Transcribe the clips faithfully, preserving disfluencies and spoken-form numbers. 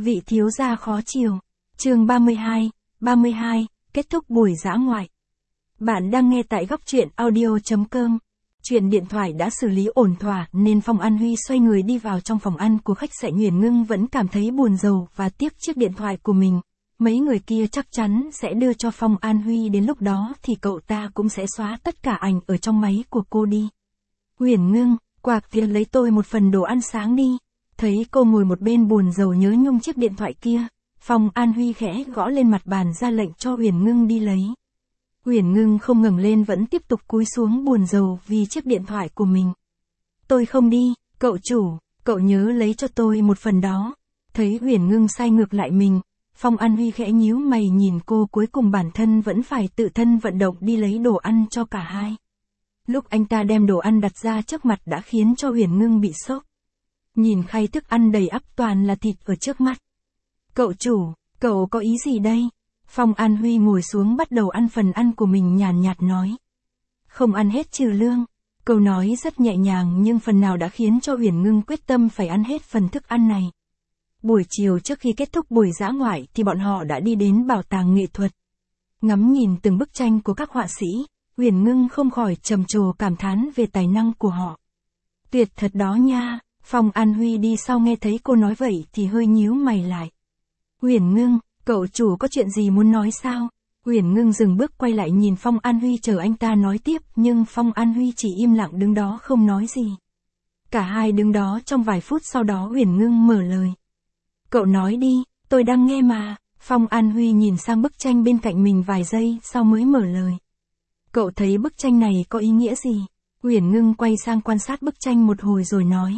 Vị thiếu gia khó chiều. Chương ba mươi hai, ba mươi hai, kết thúc buổi dã ngoại. Bạn đang nghe tại góc truyện audio chấm com. Chuyện điện thoại đã xử lý ổn thỏa nên Phong An Huy xoay người đi vào trong phòng ăn của khách sạn. Huyền Ngưng vẫn cảm thấy buồn rầu và tiếc chiếc điện thoại của mình. Mấy người kia chắc chắn sẽ đưa cho Phong An Huy, đến lúc đó thì cậu ta cũng sẽ xóa tất cả ảnh ở trong máy của cô đi. Huyền Ngưng, quạc việc lấy tôi một phần đồ ăn sáng đi. Thấy cô ngồi một bên buồn rầu nhớ nhung chiếc điện thoại kia, Phong An Huy khẽ gõ lên mặt bàn ra lệnh cho Huyền Ngưng đi lấy. Huyền Ngưng không ngẩng lên, vẫn tiếp tục cúi xuống buồn rầu vì chiếc điện thoại của mình. Tôi không đi, cậu chủ, cậu nhớ lấy cho tôi một phần đó. Thấy Huyền Ngưng sai ngược lại mình, Phong An Huy khẽ nhíu mày nhìn cô, cuối cùng bản thân vẫn phải tự thân vận động đi lấy đồ ăn cho cả hai. Lúc anh ta đem đồ ăn đặt ra trước mặt đã khiến cho Huyền Ngưng bị sốc. Nhìn khay thức ăn đầy ắp toàn là thịt ở trước mắt. Cậu chủ, cậu có ý gì đây? Phong An Huy ngồi xuống bắt đầu ăn phần ăn của mình, nhàn nhạt nói. Không ăn hết trừ lương. Câu nói rất nhẹ nhàng nhưng phần nào đã khiến cho Huyền Ngưng quyết tâm phải ăn hết phần thức ăn này. Buổi chiều trước khi kết thúc buổi dã ngoại thì bọn họ đã đi đến bảo tàng nghệ thuật. Ngắm nhìn từng bức tranh của các họa sĩ, Huyền Ngưng không khỏi trầm trồ cảm thán về tài năng của họ. Tuyệt thật đó nha. Phong An Huy đi sau nghe thấy cô nói vậy thì hơi nhíu mày lại. Huyền Ngưng, cậu chủ có chuyện gì muốn nói sao? Huyền Ngưng dừng bước quay lại nhìn Phong An Huy chờ anh ta nói tiếp, nhưng Phong An Huy chỉ im lặng đứng đó không nói gì. Cả hai đứng đó trong vài phút, sau đó Huyền Ngưng mở lời. Cậu nói đi, tôi đang nghe mà. Phong An Huy nhìn sang bức tranh bên cạnh mình vài giây sau mới mở lời. Cậu thấy bức tranh này có ý nghĩa gì? Huyền Ngưng quay sang quan sát bức tranh một hồi rồi nói.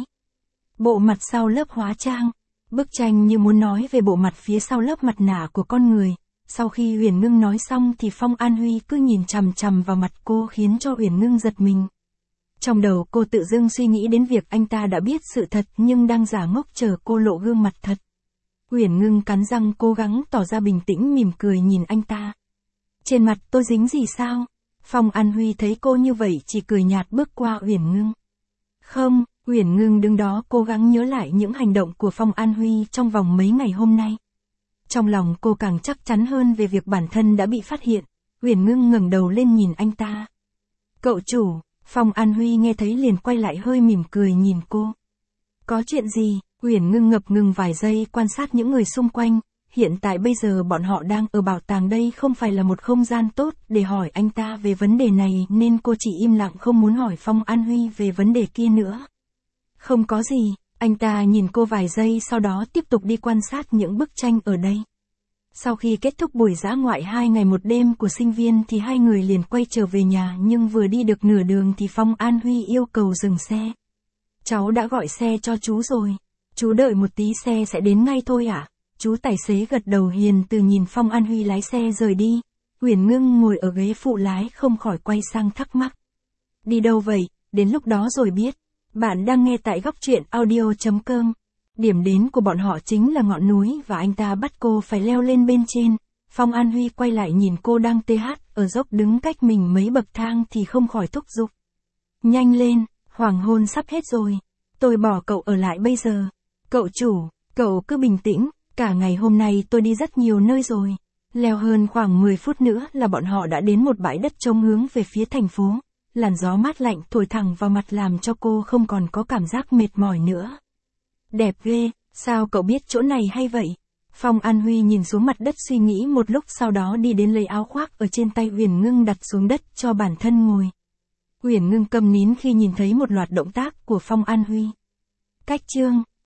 Bộ mặt sau lớp hóa trang. Bức tranh như muốn nói về bộ mặt phía sau lớp mặt nạ của con người. Sau khi Huyền Ngưng nói xong thì Phong An Huy cứ nhìn chằm chằm vào mặt cô, khiến cho Huyền Ngưng giật mình. Trong đầu cô tự dưng suy nghĩ đến việc anh ta đã biết sự thật nhưng đang giả ngốc chờ cô lộ gương mặt thật. Huyền Ngưng cắn răng cố gắng tỏ ra bình tĩnh, mỉm cười nhìn anh ta. Trên mặt tôi dính gì sao? Phong An Huy thấy cô như vậy chỉ cười nhạt bước qua Huyền Ngưng. Không. Huyền Ngưng đứng đó cố gắng nhớ lại những hành động của Phong An Huy trong vòng mấy ngày hôm nay. Trong lòng cô càng chắc chắn hơn về việc bản thân đã bị phát hiện. Huyền Ngưng ngẩng đầu lên nhìn anh ta. Cậu chủ. Phong An Huy nghe thấy liền quay lại hơi mỉm cười nhìn cô. Có chuyện gì? Huyền Ngưng ngập ngừng vài giây quan sát những người xung quanh. Hiện tại bây giờ bọn họ đang ở bảo tàng, đây không phải là một không gian tốt để hỏi anh ta về vấn đề này, nên cô chỉ im lặng không muốn hỏi Phong An Huy về vấn đề kia nữa. Không có gì, anh ta nhìn cô vài giây sau đó tiếp tục đi quan sát những bức tranh ở đây. Sau khi kết thúc buổi dã ngoại hai ngày một đêm của sinh viên thì hai người liền quay trở về nhà, nhưng vừa đi được nửa đường thì Phong An Huy yêu cầu dừng xe. Cháu đã gọi xe cho chú rồi. Chú đợi một tí, xe sẽ đến ngay thôi ạ. À? Chú tài xế gật đầu hiền từ nhìn Phong An Huy lái xe rời đi. Huyền Ngưng ngồi ở ghế phụ lái không khỏi quay sang thắc mắc. Đi đâu vậy? Đến lúc đó rồi biết. Bạn đang nghe tại góc truyện audio chấm com. Điểm đến của bọn họ chính là ngọn núi và anh ta bắt cô phải leo lên bên trên. Phong An Huy quay lại nhìn cô đang tê hát ở dốc đứng cách mình mấy bậc thang thì không khỏi thúc giục. Nhanh lên, hoàng hôn sắp hết rồi. Tôi bỏ cậu ở lại bây giờ. Cậu chủ, cậu cứ bình tĩnh, cả ngày hôm nay tôi đi rất nhiều nơi rồi. Leo hơn khoảng mười phút nữa là bọn họ đã đến một bãi đất trống hướng về phía thành phố. Làn gió mát lạnh thổi thẳng vào mặt làm cho cô không còn có cảm giác mệt mỏi nữa. Đẹp ghê, sao cậu biết chỗ này hay vậy? Phong An Huy nhìn xuống mặt đất suy nghĩ một lúc, sau đó đi đến lấy áo khoác ở trên tay Huyền Ngưng đặt xuống đất cho bản thân ngồi. Huyền Ngưng câm nín khi nhìn thấy một loạt động tác của Phong An Huy. Cách chương